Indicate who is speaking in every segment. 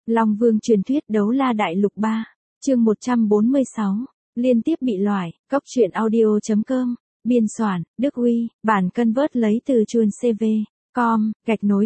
Speaker 1: Long Vương truyền thuyết đấu la đại lục 3, chương 146, liên tiếp bị loại, Cốc truyện audio.com, biên soạn, Đức Huy, bản convert lấy từ chuồn CV. Com, gạch nối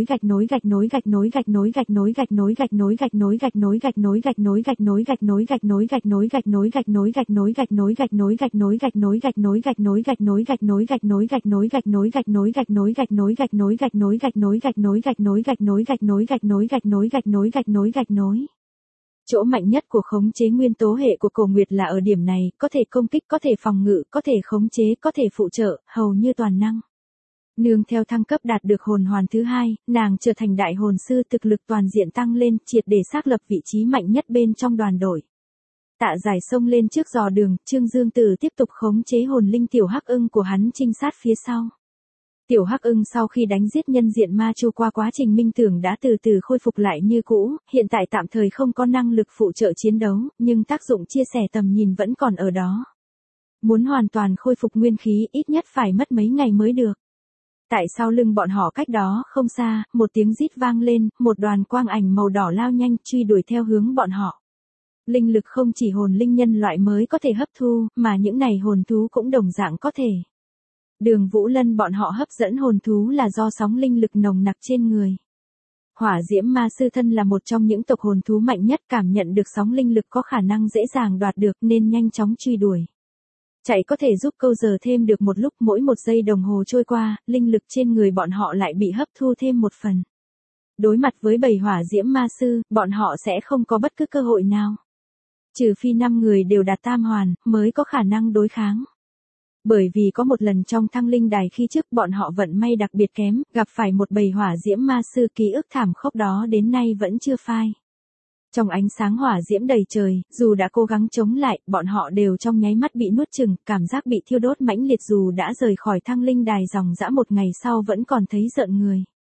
Speaker 1: Chỗ mạnh nhất của khống chế nguyên tố hệ của Cổ Nguyệt là ở điểm này, có thể công kích, có thể phòng ngự, có thể khống chế, có thể phụ trợ, hầu như toàn năng. Nương theo thăng cấp đạt được hồn hoàn thứ 2, nàng trở thành đại hồn sư, thực lực toàn diện tăng lên, triệt để xác lập vị trí mạnh nhất bên trong đoàn đội. Tạ Giải xông lên trước dò đường, Trương Dương Tử tiếp tục khống chế hồn linh tiểu Hắc Ưng của hắn trinh sát phía sau. Tiểu Hắc Ưng sau khi đánh giết nhân diện ma chu qua quá trình minh tưởng đã từ từ khôi phục lại như cũ, hiện tại tạm thời không có năng lực phụ trợ chiến đấu, nhưng tác dụng chia sẻ tầm nhìn vẫn còn ở đó. Muốn hoàn toàn khôi phục nguyên khí ít nhất phải mất mấy ngày mới được. Tại sau lưng bọn họ cách đó không xa, một tiếng rít vang lên, một đoàn quang ảnh màu đỏ lao nhanh truy đuổi theo hướng bọn họ. Linh lực không chỉ hồn linh nhân loại mới có thể hấp thu, mà những này hồn thú cũng đồng dạng có thể. Đường Vũ Lân bọn họ hấp dẫn hồn thú là do sóng linh lực nồng nặc trên người. Hỏa diễm ma sư thân là một trong những tộc hồn thú mạnh nhất, cảm nhận được sóng linh lực có khả năng dễ dàng đoạt được nên nhanh chóng truy đuổi. Chạy có thể giúp câu giờ thêm được một lúc, mỗi một giây đồng hồ trôi qua, linh lực trên người bọn họ lại bị hấp thu thêm một phần. Đối mặt với bầy hỏa diễm ma sư, bọn họ sẽ không có bất cứ cơ hội nào. Trừ phi 5 người đều đạt tam hoàn, mới có khả năng đối kháng. Bởi vì có một lần trong thăng linh đài khi trước bọn họ vận may đặc biệt kém, gặp phải một bầy hỏa diễm ma sư, ký ức thảm khốc đó đến nay vẫn chưa phai. Trong ánh sáng hỏa diễm đầy trời, dù đã cố gắng chống lại, bọn họ đều trong nháy mắt bị nuốt chửng, cảm giác bị thiêu đốt mãnh liệt, dù đã rời khỏi thăng linh đài dòng dã một ngày sau vẫn còn thấy rợn người.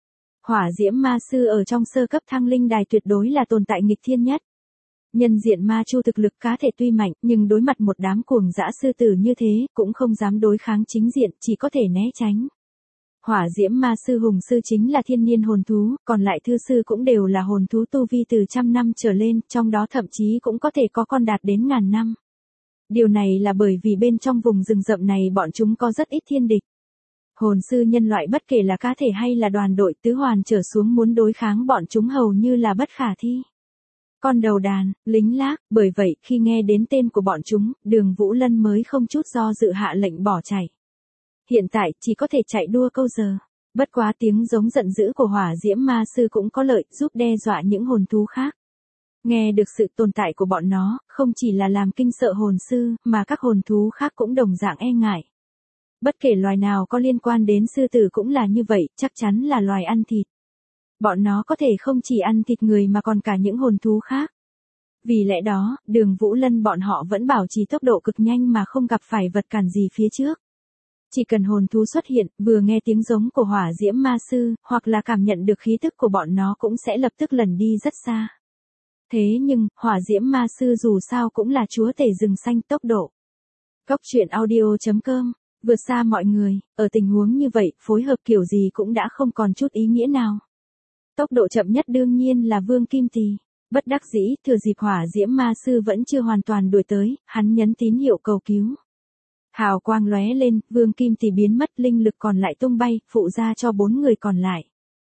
Speaker 1: Hỏa diễm ma sư ở trong sơ cấp thăng linh đài tuyệt đối là tồn tại nghịch thiên nhất. Nhân diện ma chu thực lực cá thể tuy mạnh, nhưng đối mặt một đám cuồng dã sư tử như thế, cũng không dám đối kháng chính diện, chỉ có thể né tránh. Hỏa diễm ma sư hùng sư chính là thiên niên hồn thú, còn lại thư sư cũng đều là hồn thú tu vi từ 100 năm trở lên, trong đó thậm chí cũng có thể có con đạt đến 1000 năm. Điều này là bởi vì bên trong vùng rừng rậm này bọn chúng có rất ít thiên địch. Hồn sư nhân loại bất kể là cá thể hay là đoàn đội tứ hoàn trở xuống muốn đối kháng bọn chúng hầu như là bất khả thi. Con đầu đàn, lính lác, bởi vậy khi nghe đến tên của bọn chúng, Đường Vũ Lân mới không chút do dự hạ lệnh bỏ chạy. Hiện tại chỉ có thể chạy đua câu giờ. Bất quá tiếng giống giận dữ của hỏa diễm ma sư cũng có lợi, giúp đe dọa những hồn thú khác. Nghe được sự tồn tại của bọn nó, không chỉ là làm kinh sợ hồn sư, mà các hồn thú khác cũng đồng dạng e ngại. Bất kể loài nào có liên quan đến sư tử cũng là như vậy, chắc chắn là loài ăn thịt. Bọn nó có thể không chỉ ăn thịt người mà còn cả những hồn thú khác. Vì lẽ đó, Đường Vũ Lân bọn họ vẫn bảo trì tốc độ cực nhanh mà không gặp phải vật cản gì phía trước. Chỉ cần hồn thú xuất hiện, vừa nghe tiếng giống của hỏa diễm ma sư, hoặc là cảm nhận được khí tức của bọn nó cũng sẽ lập tức lẩn đi rất xa. Thế nhưng, hỏa diễm ma sư dù sao cũng là chúa tể rừng xanh, tốc độ. Cốc truyện audio.com, vượt xa mọi người, ở tình huống như vậy, phối hợp kiểu gì cũng đã không còn chút ý nghĩa nào. Tốc độ chậm nhất đương nhiên là Vương Kim Tỳ. Bất đắc dĩ, thừa dịp hỏa diễm ma sư vẫn chưa hoàn toàn đuổi tới, hắn nhấn tín hiệu cầu cứu. Hào quang lóe lên, Vương Kim Tỳ biến mất, linh lực còn lại tung bay, phụ ra cho 4 người còn lại.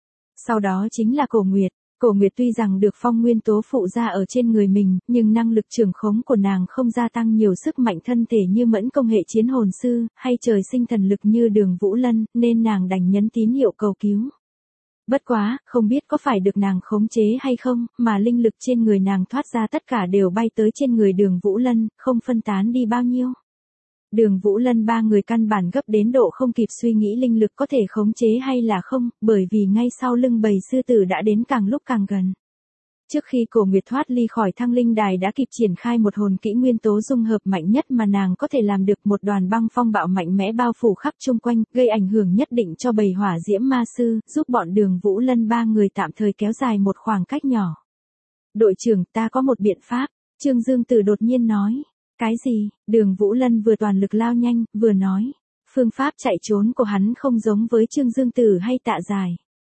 Speaker 1: Sau đó chính là Cổ Nguyệt. Cổ Nguyệt tuy rằng được phong nguyên tố phụ ra ở trên người mình, nhưng năng lực trưởng khống của nàng không gia tăng nhiều sức mạnh thân thể như mẫn công hệ chiến hồn sư, hay trời sinh thần lực như Đường Vũ Lân, nên nàng đành nhấn tín hiệu cầu cứu. Bất quá, không biết có phải được nàng khống chế hay không, mà linh lực trên người nàng thoát ra tất cả đều bay tới trên người Đường Vũ Lân, không phân tán đi bao nhiêu. Đường Vũ Lân 3 người căn bản gấp đến độ không kịp suy nghĩ linh lực có thể khống chế hay là không, bởi vì ngay sau lưng bầy sư tử đã đến càng lúc càng gần. Trước khi Cổ Nguyệt thoát ly khỏi thăng linh đài đã kịp triển khai một hồn kỹ nguyên tố dung hợp mạnh nhất mà nàng có thể làm được, một đoàn băng phong bạo mạnh mẽ bao phủ khắp chung quanh, gây ảnh hưởng nhất định cho bầy hỏa diễm ma sư, giúp bọn Đường Vũ Lân 3 người tạm thời kéo dài một khoảng cách nhỏ. Đội trưởng, ta có một biện pháp, Trương Dương Tử đột nhiên nói. Cái gì? Đường Vũ Lân vừa toàn lực lao nhanh, vừa nói. Phương pháp chạy trốn của hắn không giống với Trương Dương Tử hay Tạ Giải.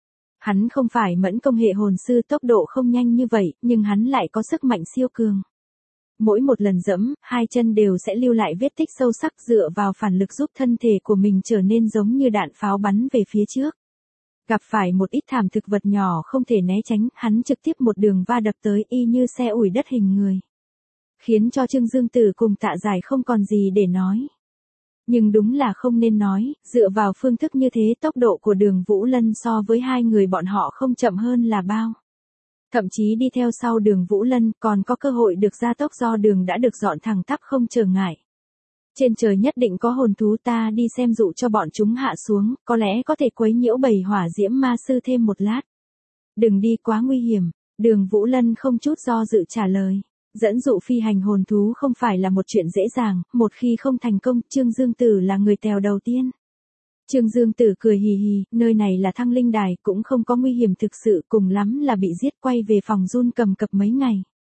Speaker 1: Hắn không phải mẫn công hệ hồn sư, tốc độ không nhanh như vậy, nhưng hắn lại có sức mạnh siêu cường. Mỗi một lần dẫm, hai chân đều sẽ lưu lại vết tích sâu sắc, dựa vào phản lực giúp thân thể của mình trở nên giống như đạn pháo bắn về phía trước. Gặp phải một ít thảm thực vật nhỏ không thể né tránh, hắn trực tiếp một đường va đập tới y như xe ủi đất hình người. Khiến cho Trương Dương Tử cùng Tạ Giải không còn gì để nói. Nhưng đúng là không nên nói, dựa vào phương thức như thế tốc độ của Đường Vũ Lân so với hai người bọn họ không chậm hơn là bao. Thậm chí đi theo sau Đường Vũ Lân còn có cơ hội được gia tốc do đường đã được dọn thẳng tắp không trở ngại. Trên trời nhất định có hồn thú, ta đi xem dụ cho bọn chúng hạ xuống, có lẽ có thể quấy nhiễu bầy hỏa diễm ma sư thêm một lát. Đừng đi, quá nguy hiểm, Đường Vũ Lân không chút do dự trả lời. Dẫn dụ phi hành hồn thú không phải là một chuyện dễ dàng, một khi không thành công, Trương Dương Tử là người tèo đầu tiên. Trương Dương Tử cười hì hì, nơi này là Thăng Linh Đài, cũng không có nguy hiểm thực sự, cùng lắm là bị giết, quay về phòng run cầm cập mấy ngày.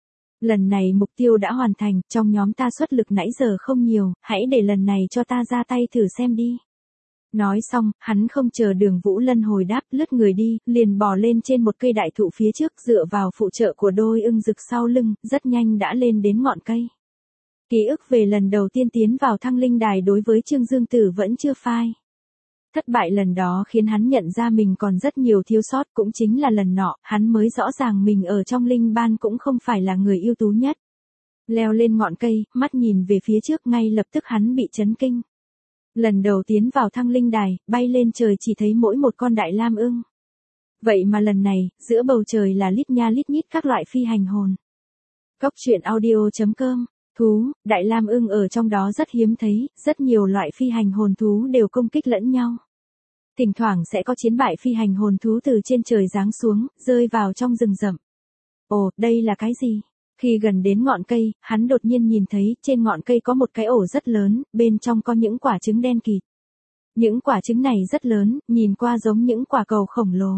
Speaker 1: Lần này mục tiêu đã hoàn thành, trong nhóm ta xuất lực nãy giờ không nhiều, hãy để lần này cho ta ra tay thử xem đi. Nói xong, hắn không chờ Đường Vũ Lân hồi đáp, lướt người đi, liền bò lên trên một cây đại thụ phía trước, dựa vào phụ trợ của đôi ưng rực sau lưng, rất nhanh đã lên đến ngọn cây. Ký ức về lần đầu tiên tiến vào Thăng Linh Đài đối với Trương Dương Tử vẫn chưa phai. Thất bại lần đó khiến hắn nhận ra mình còn rất nhiều thiếu sót, cũng chính là lần nọ, hắn mới rõ ràng mình ở trong linh ban cũng không phải là người ưu tú nhất. Leo lên ngọn cây, mắt nhìn về phía trước, ngay lập tức hắn bị chấn kinh. Lần đầu tiến vào Thăng Linh Đài, bay lên trời chỉ thấy mỗi một con đại lam ưng. Vậy mà lần này, giữa bầu trời là lít nha lít nhít các loại phi hành hồn. Cốc truyện audio.com. Thú, đại lam ưng ở trong đó rất hiếm thấy, rất nhiều loại phi hành hồn thú đều công kích lẫn nhau. Thỉnh thoảng sẽ có chiến bại phi hành hồn thú từ trên trời giáng xuống, rơi vào trong rừng rậm. Ồ, đây là cái gì? Khi gần đến ngọn cây, hắn đột nhiên nhìn thấy trên ngọn cây có một cái ổ rất lớn, bên trong có những quả trứng đen kịt. Những quả trứng này rất lớn, nhìn qua giống những quả cầu khổng lồ.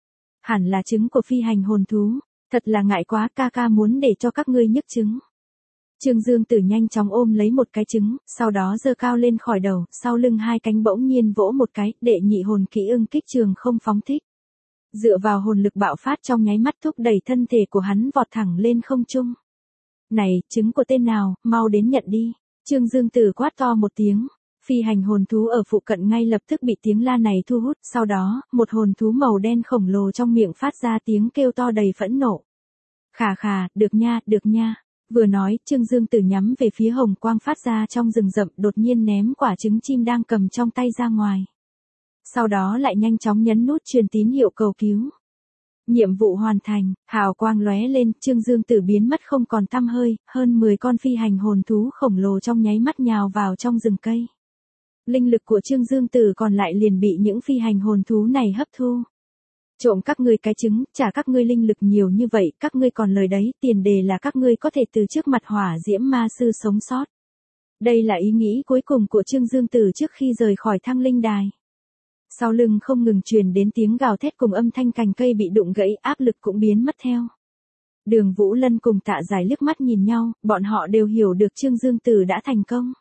Speaker 1: Hẳn là trứng của phi hành hồn thú, thật là ngại quá, ca ca muốn để cho các ngươi nhức trứng. Trương Dương Tử nhanh chóng ôm lấy một cái trứng, sau đó giơ cao lên khỏi đầu, sau lưng hai cánh bỗng nhiên vỗ một cái, đệ nhị hồn kỹ ưng kích trường không phóng thích. Dựa vào hồn lực bạo phát trong nháy mắt thúc đẩy thân thể của hắn vọt thẳng lên không trung. Này, trứng của tên nào, mau đến nhận đi. Trương Dương Tử quát to một tiếng. Phi hành hồn thú ở phụ cận ngay lập tức bị tiếng la này thu hút, sau đó, một hồn thú màu đen khổng lồ trong miệng phát ra tiếng kêu to đầy phẫn nộ. Khà khà, được nha, được nha. Vừa nói, Trương Dương Tử nhắm về phía hồng quang phát ra trong rừng rậm, đột nhiên ném quả trứng chim đang cầm trong tay ra ngoài. Sau đó lại nhanh chóng nhấn nút truyền tín hiệu cầu cứu. Nhiệm vụ hoàn thành, hào quang lóe lên, Trương Dương Tử biến mất không còn tăm hơi, hơn 10 con phi hành hồn thú khổng lồ trong nháy mắt nhào vào trong rừng cây. Linh lực của Trương Dương Tử còn lại liền bị những phi hành hồn thú này hấp thu. Trộm các ngươi cái trứng, trả các ngươi linh lực nhiều như vậy, các ngươi còn lời đấy, tiền đề là các ngươi có thể từ trước mặt hỏa diễm ma sư sống sót. Đây là ý nghĩ cuối cùng của Trương Dương Tử trước khi rời khỏi Thăng Linh Đài. Sau lưng không ngừng truyền đến tiếng gào thét cùng âm thanh cành cây bị đụng gãy, áp lực cũng biến mất theo. Đường Vũ Lân cùng Tạ Giải liếc mắt nhìn nhau, bọn họ đều hiểu được Trương Dương Tử đã thành công.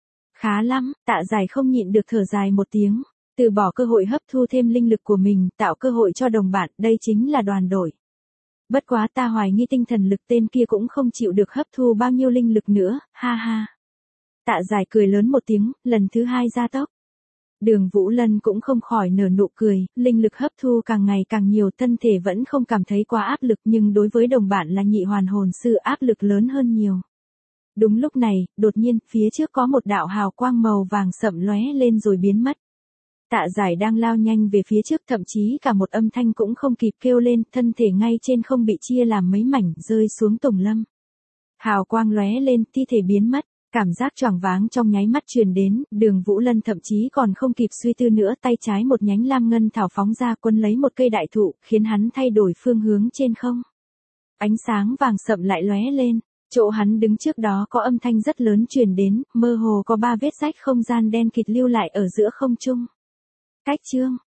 Speaker 1: Khá lắm, Tạ Giải không nhịn được thở dài một tiếng. Từ bỏ cơ hội hấp thu thêm linh lực của mình, tạo cơ hội cho đồng bạn, đây chính là đoàn đội. Bất quá ta hoài nghi tinh thần lực tên kia cũng không chịu được hấp thu bao nhiêu linh lực nữa, ha ha. Tạ Giải cười lớn một tiếng, lần thứ hai gia tốc. Đường Vũ Lân cũng không khỏi nở nụ cười, linh lực hấp thu càng ngày càng nhiều, thân thể vẫn không cảm thấy quá áp lực, nhưng đối với đồng bạn là nhị hoàn hồn sư áp lực lớn hơn nhiều. Đúng lúc này, đột nhiên, phía trước có một đạo hào quang màu vàng sậm lóe lên rồi biến mất. Tạ Giải đang lao nhanh về phía trước, thậm chí cả một âm thanh cũng không kịp kêu lên, thân thể ngay trên không bị chia làm mấy mảnh, rơi xuống tùng lâm. Hào quang lóe lên, thi thể biến mất, cảm giác choáng váng trong nháy mắt truyền đến, Đường Vũ Lân thậm chí còn không kịp suy tư nữa, tay trái một nhánh lam ngân thảo phóng ra quân lấy một cây đại thụ, khiến hắn thay đổi phương hướng trên không. Ánh sáng vàng sậm lại lóe lên. Chỗ hắn đứng trước đó có âm thanh rất lớn truyền đến, mơ hồ có 3 vết rách không gian đen kịt lưu lại ở giữa không trung. Cách chương